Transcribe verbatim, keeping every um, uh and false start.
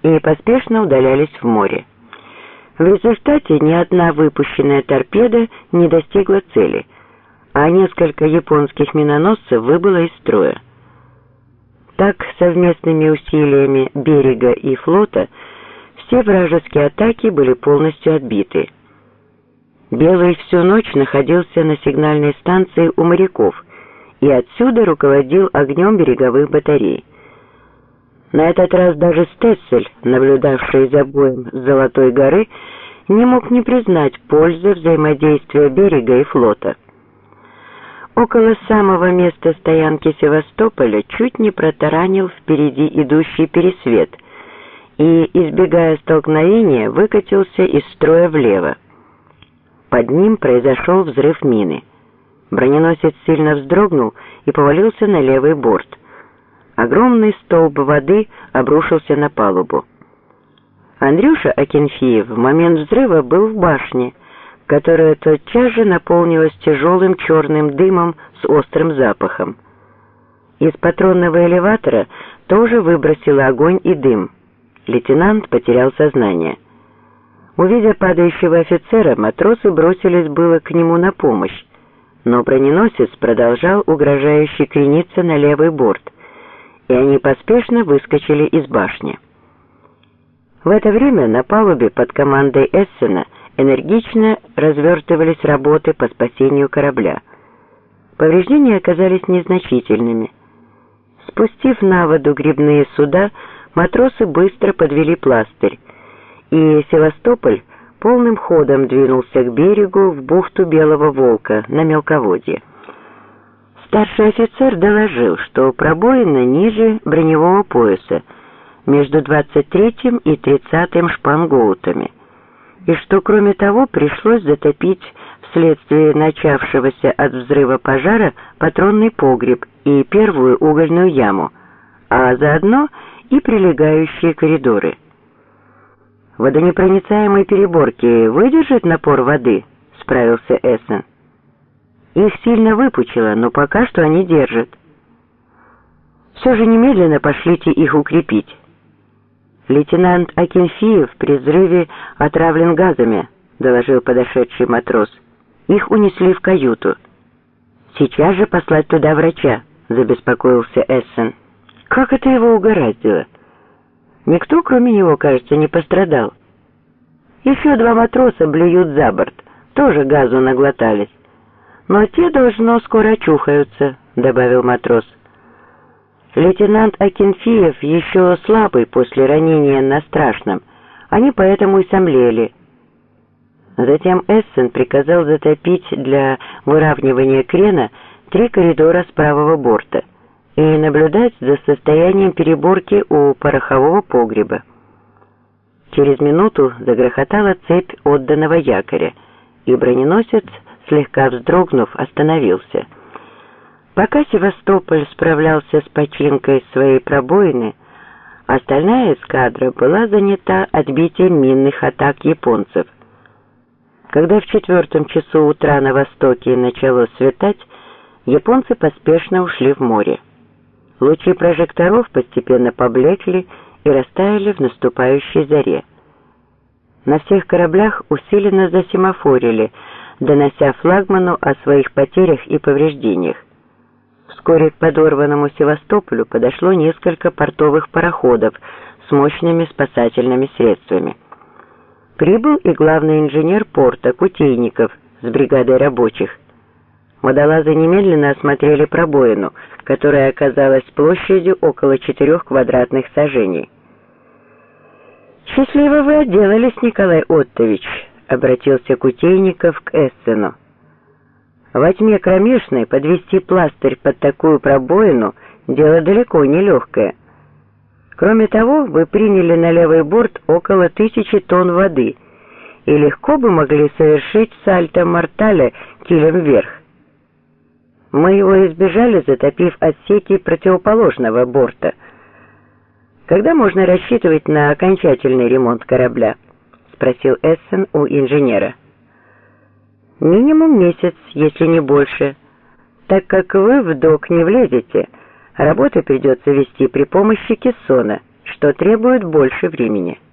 и поспешно удалялись в море. В результате ни одна выпущенная торпеда не достигла цели, а несколько японских миноносцев выбыло из строя. Так, совместными усилиями берега и флота все вражеские атаки были полностью отбиты. Белый всю ночь находился на сигнальной станции у моряков и отсюда руководил огнем береговых батарей. На этот раз даже Стессель, наблюдавший за боем с Золотой горы, не мог не признать пользы взаимодействия берега и флота. Около самого места стоянки Севастополя чуть не протаранил впереди идущий Пересвет и, избегая столкновения, выкатился из строя влево. Под ним произошел взрыв мины. Броненосец сильно вздрогнул и повалился на левый борт. Огромный столб воды обрушился на палубу. Андрюша Акинфеев в момент взрыва был в башне, которая тотчас же наполнилась тяжелым черным дымом с острым запахом. Из патронного элеватора тоже выбросило огонь и дым. Лейтенант потерял сознание. Увидя падающего офицера, матросы бросились было к нему на помощь, но броненосец продолжал угрожающе крениться на левый борт, и они поспешно выскочили из башни. В это время на палубе под командой Эссена энергично развертывались работы по спасению корабля. Повреждения оказались незначительными. Спустив на воду гребные суда, матросы быстро подвели пластырь, и Севастополь полным ходом двинулся к берегу в бухту Белого Волка на мелководье. Старший офицер доложил, что пробоина ниже броневого пояса, между двадцать третьим и тридцатым шпангоутами, и что, кроме того, пришлось затопить вследствие начавшегося от взрыва пожара патронный погреб и первую угольную яму, а заодно и прилегающие коридоры. «Водонепроницаемые переборки выдержат напор воды?» — справился Эссен. «Их сильно выпучило, но пока что они держат. Все же немедленно пошлите их укрепить. Лейтенант Акинфеев при взрыве отравлен газами», — доложил подошедший матрос. «Их унесли в каюту». «Сейчас же послать туда врача», — забеспокоился Эссен. «Как это его угораздило? Никто, кроме него, кажется, не пострадал. Еще два матроса блюют за борт, тоже газу наглотались. Но те, должно, скоро очухаются», — добавил матрос. «Лейтенант Акинфеев еще слабый после ранения на Страшном, они поэтому и сомлели». Затем Эссен приказал затопить для выравнивания крена три коридора с правого борта и наблюдать за состоянием переборки у порохового погреба. Через минуту загрохотала цепь отданного якоря, и броненосец, слегка вздрогнув, остановился. Пока Севастополь справлялся с починкой своей пробоины, остальная эскадра была занята отбитием минных атак японцев. Когда в четвертом часу утра на востоке начало светать, японцы поспешно ушли в море. Лучи прожекторов постепенно поблекли и растаяли в наступающей заре. На всех кораблях усиленно засемафорили, донося флагману о своих потерях и повреждениях. Вскоре к подорванному Севастополю подошло несколько портовых пароходов с мощными спасательными средствами. Прибыл и главный инженер порта Кутейников с бригадой рабочих. Водолазы немедленно осмотрели пробоину, которая оказалась площадью около четырех квадратных саженей. «Счастливо вы отделались, Николай Оттович», — обратился Кутейников к Эссену. «Во тьме кромешной подвести пластырь под такую пробоину — дело далеко не легкое. Кроме того, вы приняли на левый борт около тысячи тонн воды и легко бы могли совершить сальто-мортале килем вверх. Мы его избежали, затопив отсеки противоположного борта. Когда можно рассчитывать на окончательный ремонт корабля?» — спросил Эссен у инженера. «Минимум месяц, если не больше. Так как вы в док не влезете, работы придется вести при помощи кессона, что требует больше времени.